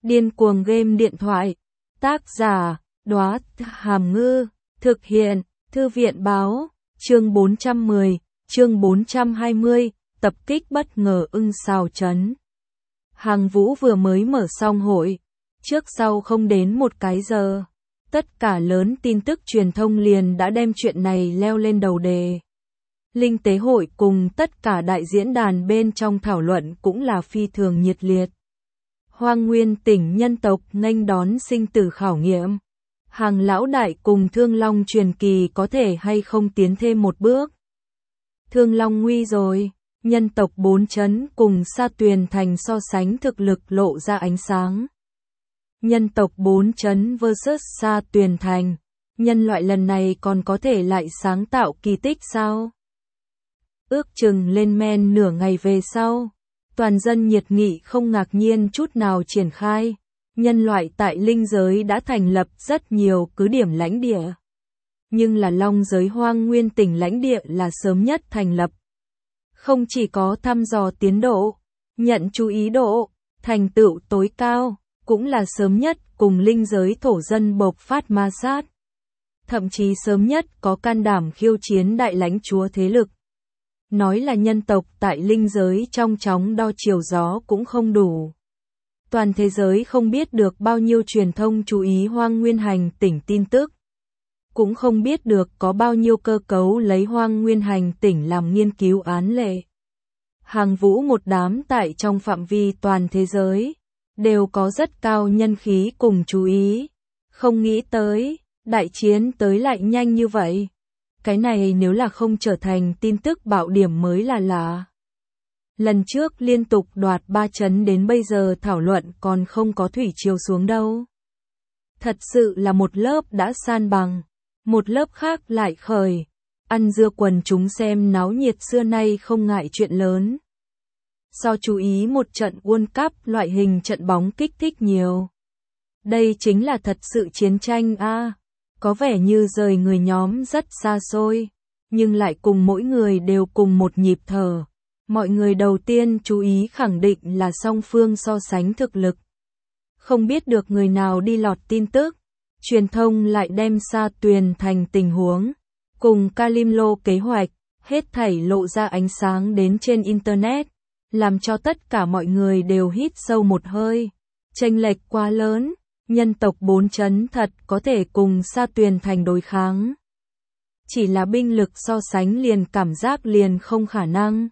Điên cuồng game điện thoại. Tác giả, Đóa Hàm Ngư. Thực hiện, Thư viện báo. Chương 410, chương 420, tập kích bất ngờ ưng xào trấn. Hàng Vũ vừa mới mở xong hội. Trước sau không đến một cái giờ. Tất cả lớn tin tức truyền thông liền đã đem chuyện này leo lên đầu đề. Linh tế hội cùng tất cả đại diễn đàn bên trong thảo luận cũng là phi thường nhiệt liệt. Hoang Nguyên tỉnh nhân tộc nghênh đón sinh tử khảo nghiệm. Hàng lão đại cùng Thương Long truyền kỳ có thể hay không tiến thêm một bước. Thương Long nguy rồi, nhân tộc 4 trấn cùng Sa Tuyền Thành so sánh thực lực lộ ra ánh sáng. Nhân tộc 4 trấn vs Sa Tuyền Thành, nhân loại lần này còn có thể lại sáng tạo kỳ tích sao? Ước chừng lên men nửa ngày về sau, toàn dân nhiệt nghị không ngạc nhiên chút nào triển khai. Nhân loại tại linh giới đã thành lập rất nhiều cứ điểm lãnh địa. Nhưng là Long giới Hoang Nguyên tỉnh lãnh địa là sớm nhất thành lập. Không chỉ có thăm dò tiến độ, nhận chú ý độ, thành tựu tối cao, cũng là sớm nhất cùng linh giới thổ dân bộc phát ma sát. Thậm chí sớm nhất có can đảm khiêu chiến đại lãnh chúa thế lực. Nói là nhân tộc tại linh giới trong chóng đo chiều gió cũng không đủ. Toàn thế giới không biết được bao nhiêu truyền thông chú ý Hoang Nguyên hành tỉnh tin tức. Cũng không biết được có bao nhiêu cơ cấu lấy Hoang Nguyên hành tỉnh làm nghiên cứu án lệ. Hàng Vũ một đám tại trong phạm vi toàn thế giới, đều có rất cao nhân khí cùng chú ý. Không nghĩ tới, đại chiến tới lại nhanh như vậy. Cái này nếu là không trở thành tin tức bạo điểm mới là lạ. Lần trước liên tục đoạt 3 trấn đến bây giờ thảo luận còn không có thủy triều xuống đâu. Thật sự là một lớp đã san bằng, một lớp khác lại khởi. Ăn dưa quần chúng xem náo nhiệt xưa nay không ngại chuyện lớn. So chú ý một trận World Cup loại hình trận bóng kích thích nhiều. Đây chính là thật sự chiến tranh a. Có vẻ như rời người nhóm rất xa xôi, nhưng lại cùng mỗi người đều cùng một nhịp thở. Mọi người đầu tiên chú ý khẳng định là song phương so sánh thực lực. Không biết được người nào đi lọt tin tức, truyền thông lại đem Sa Tuyền Thành tình huống, cùng Kalim Lô kế hoạch, hết thảy lộ ra ánh sáng đến trên Internet, làm cho tất cả mọi người đều hít sâu một hơi. Chênh lệch quá lớn, nhân tộc 4 trấn thật có thể cùng Sa Tuyền Thành đối kháng. Chỉ là binh lực so sánh liền cảm giác liền không khả năng.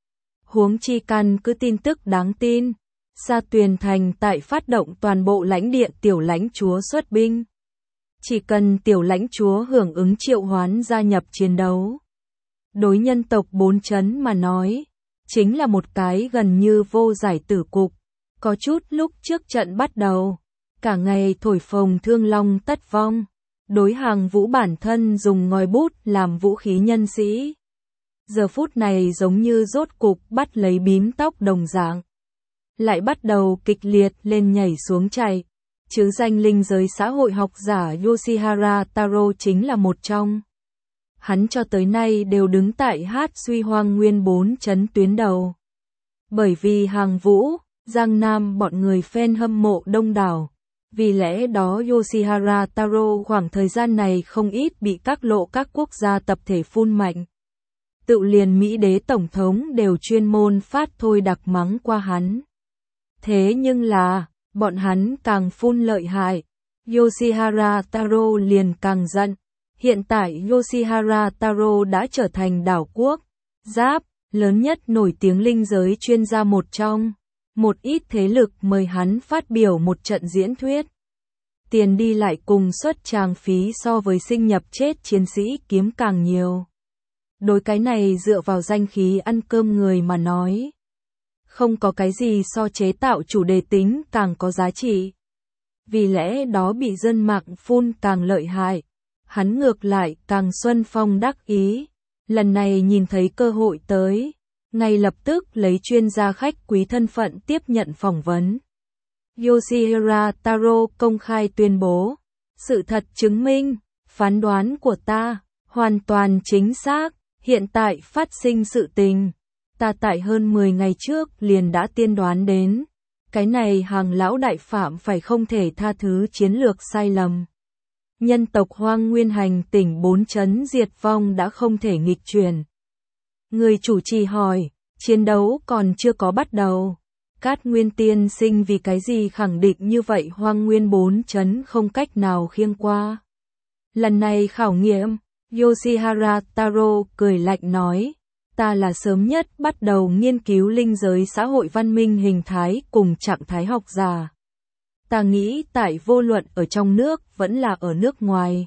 Huống chi căn cứ tin tức đáng tin, Sa Tuyền Thành tại phát động toàn bộ lãnh địa tiểu lãnh chúa xuất binh. Chỉ cần tiểu lãnh chúa hưởng ứng triệu hoán gia nhập chiến đấu. Đối nhân tộc 4 trấn mà nói, chính là một cái gần như vô giải tử cục. Có chút lúc trước trận bắt đầu, cả ngày thổi phồng Thương Long tất vong. Đối Hàng Vũ bản thân dùng ngòi bút làm vũ khí nhân sĩ. Giờ phút này giống như rốt cục bắt lấy bím tóc đồng dạng. Lại bắt đầu kịch liệt lên nhảy xuống chạy. Chứ danh linh giới xã hội học giả Yoshihara Taro chính là một trong. Hắn cho tới nay đều đứng tại hát suy Hoang Nguyên 4 trấn tuyến đầu. Bởi vì Hàng Vũ, Giang Nam bọn người fan hâm mộ đông đảo. Vì lẽ đó Yoshihara Taro khoảng thời gian này không ít bị các lộ các quốc gia tập thể phun mạnh. Tự liền Mỹ đế tổng thống đều chuyên môn phát thôi đặc mắng qua hắn. Thế nhưng là, bọn hắn càng phun lợi hại. Yoshihara Taro liền càng giận. Hiện tại Yoshihara Taro đã trở thành đảo quốc, giáp, lớn nhất nổi tiếng linh giới chuyên gia một trong. Một ít thế lực mời hắn phát biểu một trận diễn thuyết. Tiền đi lại cùng suất tràng phí so với sinh nhập chết chiến sĩ kiếm càng nhiều. Đối cái này dựa vào danh khí ăn cơm người mà nói. Không có cái gì so chế tạo chủ đề tính càng có giá trị. Vì lẽ đó bị dân mạng phun càng lợi hại. Hắn ngược lại càng xuân phong đắc ý. Lần này nhìn thấy cơ hội tới. Ngay lập tức lấy chuyên gia khách quý thân phận tiếp nhận phỏng vấn. Yoshihara Taro công khai tuyên bố. Sự thật chứng minh, phán đoán của ta, hoàn toàn chính xác. Hiện tại phát sinh sự tình. Ta tại hơn 10 ngày trước liền đã tiên đoán đến. Cái này Hàng lão đại phạm phải không thể tha thứ chiến lược sai lầm. Nhân tộc Hoang Nguyên hành tỉnh 4 chấn diệt vong đã không thể nghịch chuyển. Người chủ trì hỏi, chiến đấu còn chưa có bắt đầu. Cát Nguyên tiên sinh vì cái gì khẳng định như vậy Hoang Nguyên 4 chấn không cách nào khiêng qua. Lần này khảo nghiệm, Yoshihara Taro cười lạnh nói, ta là sớm nhất bắt đầu nghiên cứu linh giới xã hội văn minh hình thái cùng trạng thái học giả. Ta nghĩ tại vô luận ở trong nước vẫn là ở nước ngoài.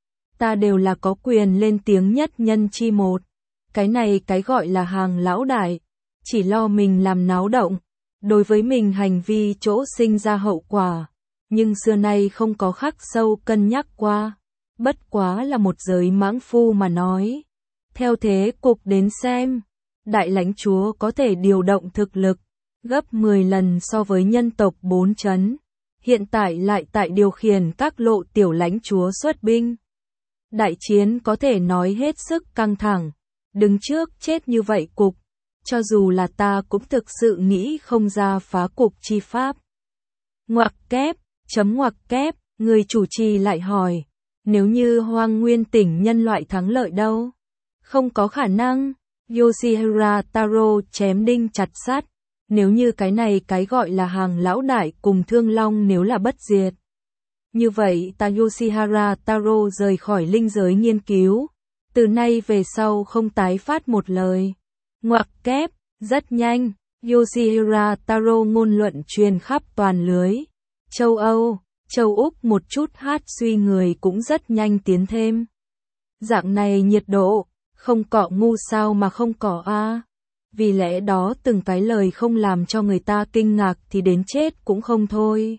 Ta đều là có quyền lên tiếng nhất nhân chi một. Cái này cái gọi là Hàng lão đại, chỉ lo mình làm náo động, đối với mình hành vi chỗ sinh ra hậu quả, nhưng xưa nay không có khắc sâu cân nhắc qua, bất quá là một giới mãng phu mà nói. Theo thế cục đến xem, đại lãnh chúa có thể điều động thực lực, gấp 10 lần so với nhân tộc 4 chấn, hiện tại lại tại điều khiển các lộ tiểu lãnh chúa xuất binh. Đại chiến có thể nói hết sức căng thẳng, đứng trước chết như vậy cục, cho dù là ta cũng thực sự nghĩ không ra phá cục chi pháp. Ngoặc kép, ngoặc kép, người chủ trì lại hỏi, nếu như Hoang Nguyên tỉnh nhân loại thắng lợi đâu? Không có khả năng, Yoshihara Taro chém đinh chặt sắt, nếu như cái này cái gọi là Hàng lão đại cùng Thương Long nếu là bất diệt. Như vậy ta Yoshihara Taro rời khỏi linh giới nghiên cứu, từ nay về sau không tái phát một lời. Ngoặc kép, rất nhanh, Yoshihara Taro ngôn luận truyền khắp toàn lưới. Châu Âu, châu Úc một chút hát suy người cũng rất nhanh tiến thêm. Dạng này nhiệt độ, không cọ ngu sao mà không cọ a. Vì lẽ đó từng cái lời không làm cho người ta kinh ngạc thì đến chết cũng không thôi.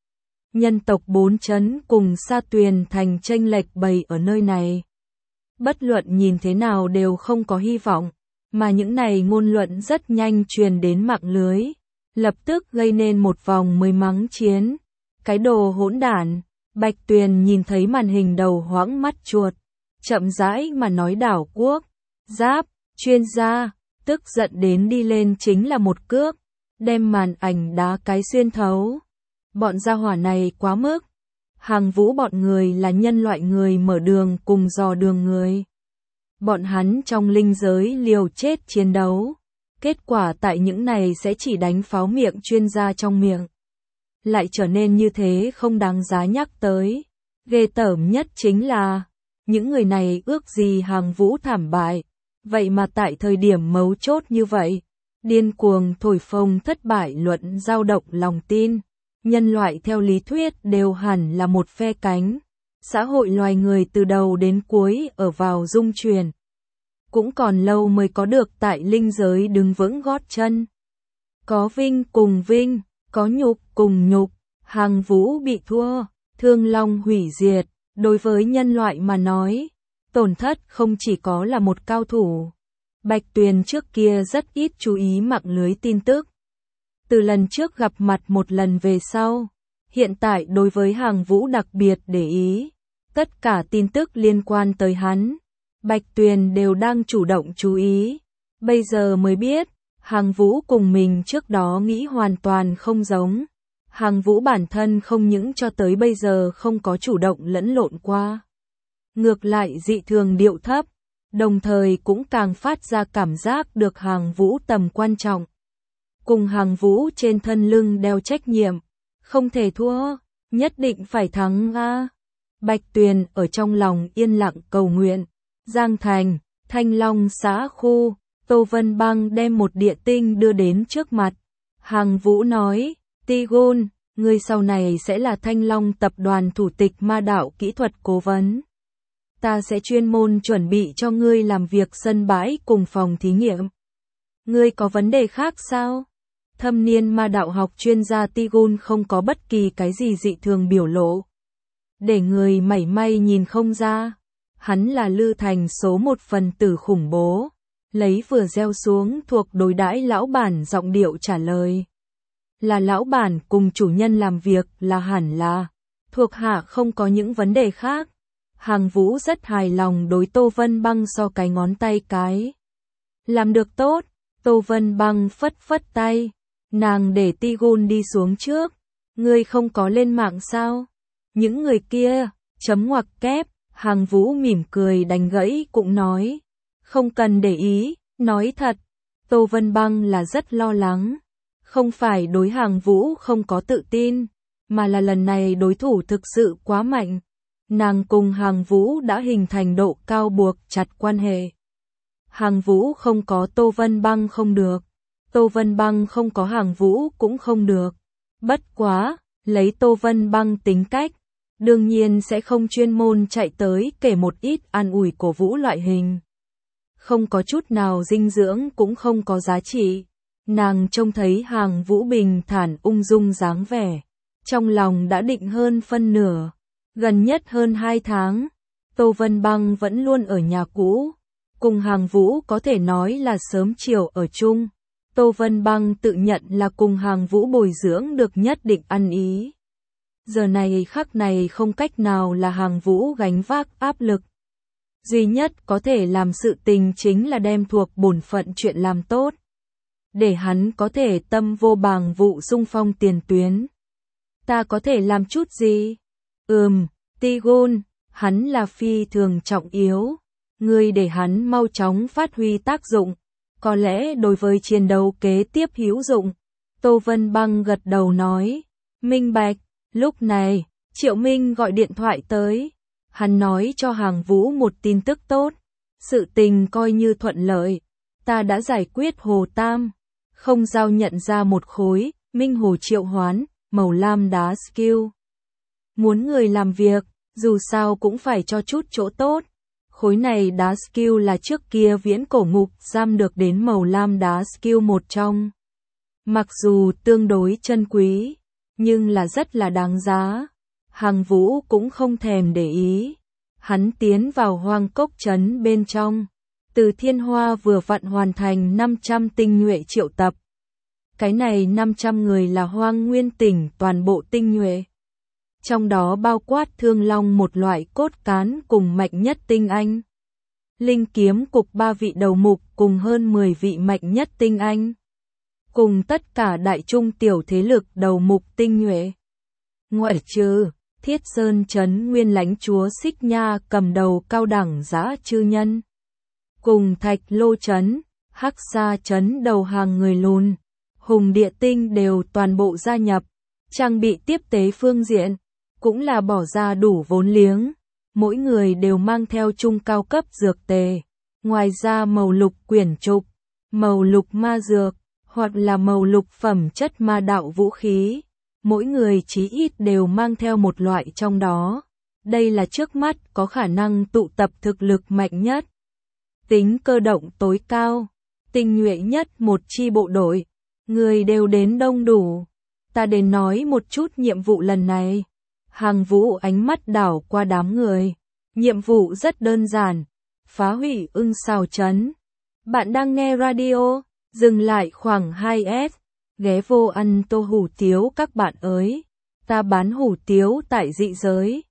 Nhân tộc 4 chấn cùng Sa Tuyền thành chênh lệch bầy ở nơi này. Bất luận nhìn thế nào đều không có hy vọng, mà những này ngôn luận rất nhanh truyền đến mạng lưới, lập tức gây nên một vòng mới mắng chiến. Cái đồ hỗn đản, Bạch Tuyền nhìn thấy màn hình đầu hoãng mắt chuột, chậm rãi mà nói đảo quốc, giáp, chuyên gia, tức giận đến đi lên chính là một cước, đem màn ảnh đá cái xuyên thấu. Bọn gia hỏa này quá mức. Hàng Vũ bọn người là nhân loại người mở đường cùng dò đường người. Bọn hắn trong linh giới liều chết chiến đấu. Kết quả tại những này sẽ chỉ đánh pháo miệng chuyên gia trong miệng. Lại trở nên như thế không đáng giá nhắc tới. Ghê tởm nhất chính là, những người này ước gì Hàng Vũ thảm bại. Vậy mà tại thời điểm mấu chốt như vậy, điên cuồng thổi phồng thất bại luận dao động lòng tin. Nhân loại theo lý thuyết đều hẳn là một phe cánh. Xã hội loài người từ đầu đến cuối ở vào dung chuyển. Cũng còn lâu mới có được tại linh giới đứng vững gót chân. Có vinh cùng vinh, có nhục cùng nhục. Hàng Vũ bị thua, Thương Long hủy diệt. Đối với nhân loại mà nói, tổn thất không chỉ có là một cao thủ. Bạch Tuyền trước kia rất ít chú ý mạng lưới tin tức. Từ lần trước gặp mặt một lần về sau, hiện tại đối với Hàng Vũ đặc biệt để ý. Tất cả tin tức liên quan tới hắn, Bạch Tuyền đều đang chủ động chú ý. Bây giờ mới biết, Hàng Vũ cùng mình trước đó nghĩ hoàn toàn không giống. Hàng Vũ bản thân không những cho tới bây giờ không có chủ động lẫn lộn qua. Ngược lại dị thường điệu thấp, đồng thời cũng càng phát ra cảm giác được Hàng Vũ tầm quan trọng. Cùng Hàng Vũ trên thân lưng đeo trách nhiệm, không thể thua, nhất định phải thắng a. Bạch Tuyền ở trong lòng yên lặng cầu nguyện. Giang Thành, Thanh Long xã khu, Tô Vân Băng đem một địa tinh đưa đến trước mặt. Hàng Vũ nói, Tigun, ngươi sau này sẽ là Thanh Long tập đoàn thủ tịch ma đạo kỹ thuật cố vấn. Ta sẽ chuyên môn chuẩn bị cho ngươi làm việc sân bãi cùng phòng thí nghiệm. Ngươi có vấn đề khác sao? Thâm niên ma đạo học chuyên gia Tigun không có bất kỳ cái gì dị thường biểu lộ. Để người mảy may nhìn không ra. Hắn là Lư Thành số một phần tử khủng bố. Lấy vừa gieo xuống thuộc đối đãi lão bản giọng điệu trả lời. Là lão bản cùng chủ nhân làm việc là hẳn là. Thuộc hạ không có những vấn đề khác. Hàng Vũ rất hài lòng đối Tô Vân Băng so cái ngón tay cái. Làm được tốt, Tô Vân Băng phất phất tay. Nàng để Tigun đi xuống trước. Ngươi không có lên mạng sao? Những người kia, chấm ngoặc kép, Hàng Vũ mỉm cười đánh gãy cũng nói. Không cần để ý, nói thật. Tô Vân Băng là rất lo lắng. Không phải đối Hàng Vũ không có tự tin, mà là lần này đối thủ thực sự quá mạnh. Nàng cùng Hàng Vũ đã hình thành độ cao buộc chặt quan hệ. Hàng Vũ không có Tô Vân Băng không được. Tô Vân Băng không có Hàng Vũ cũng không được. Bất quá, lấy Tô Vân Băng tính cách, đương nhiên sẽ không chuyên môn chạy tới kể một ít an ủi cổ vũ loại hình. Không có chút nào dinh dưỡng cũng không có giá trị. Nàng trông thấy Hàng Vũ bình thản ung dung dáng vẻ. Trong lòng đã định hơn phân nửa. Gần nhất hơn 2 tháng, Tô Vân Băng vẫn luôn ở nhà cũ. Cùng Hàng Vũ có thể nói là sớm chiều ở chung. Tô Vân Băng tự nhận là cùng Hàng Vũ bồi dưỡng được nhất định ăn ý. Giờ này khắc này không cách nào là Hàng Vũ gánh vác áp lực. Duy nhất có thể làm sự tình chính là đem thuộc bổn phận chuyện làm tốt. Để hắn có thể tâm vô bàng vụ xung phong tiền tuyến. Ta có thể làm chút gì? Tigun, hắn là phi thường trọng yếu. Ngươi để hắn mau chóng phát huy tác dụng. Có lẽ đối với chiến đấu kế tiếp hữu dụng. Tô Vân Băng gật đầu nói. Minh bạch. Lúc này, Triệu Minh gọi điện thoại tới. Hắn nói cho Hàng Vũ một tin tức tốt. Sự tình coi như thuận lợi. Ta đã giải quyết Hồ Tam. Không giao nhận ra một khối, Minh Hồ triệu hoán, màu lam đá skill. Muốn người làm việc, dù sao cũng phải cho chút chỗ tốt. Khối này đá skill là trước kia viễn cổ ngục giam được đến màu lam đá skill một trong. Mặc dù tương đối chân quý, nhưng là rất là đáng giá. Hàng Vũ cũng không thèm để ý. Hắn tiến vào hoang cốc trấn bên trong. Từ Thiên Hoa vừa vặn hoàn thành 500 tinh nhuệ triệu tập. Cái này 500 người là Hoang Nguyên tỉnh toàn bộ tinh nhuệ. Trong đó bao quát Thương Long một loại cốt cán cùng mạnh nhất tinh anh. Linh Kiếm cục 3 vị đầu mục cùng hơn 10 vị mạnh nhất tinh anh. Cùng tất cả đại trung tiểu thế lực đầu mục tinh nhuệ. Ngoại trừ Thiết Sơn trấn nguyên lãnh chúa Xích Nha cầm đầu cao đẳng dã chư nhân. Cùng Thạch Lô trấn, Hắc Sa trấn đầu hàng người lùn, Hùng Địa Tinh đều toàn bộ gia nhập. Trang bị tiếp tế phương diện, cũng là bỏ ra đủ vốn liếng. Mỗi người đều mang theo chung cao cấp dược tề. Ngoài ra màu lục quyển trục, màu lục ma dược, hoặc là màu lục phẩm chất ma đạo vũ khí. Mỗi người chí ít đều mang theo một loại trong đó. Đây là trước mắt có khả năng tụ tập thực lực mạnh nhất. Tính cơ động tối cao, tinh nhuệ nhất một chi bộ đội. Người đều đến đông đủ. Ta đến nói một chút nhiệm vụ lần này. Hàng Vũ ánh mắt đảo qua đám người. Nhiệm vụ rất đơn giản. Phá hủy Ưng Xào trấn. Bạn đang nghe radio, dừng lại khoảng 2S. Ghé vô ăn tô hủ tiếu các bạn ơi. Ta bán hủ tiếu tại dị giới.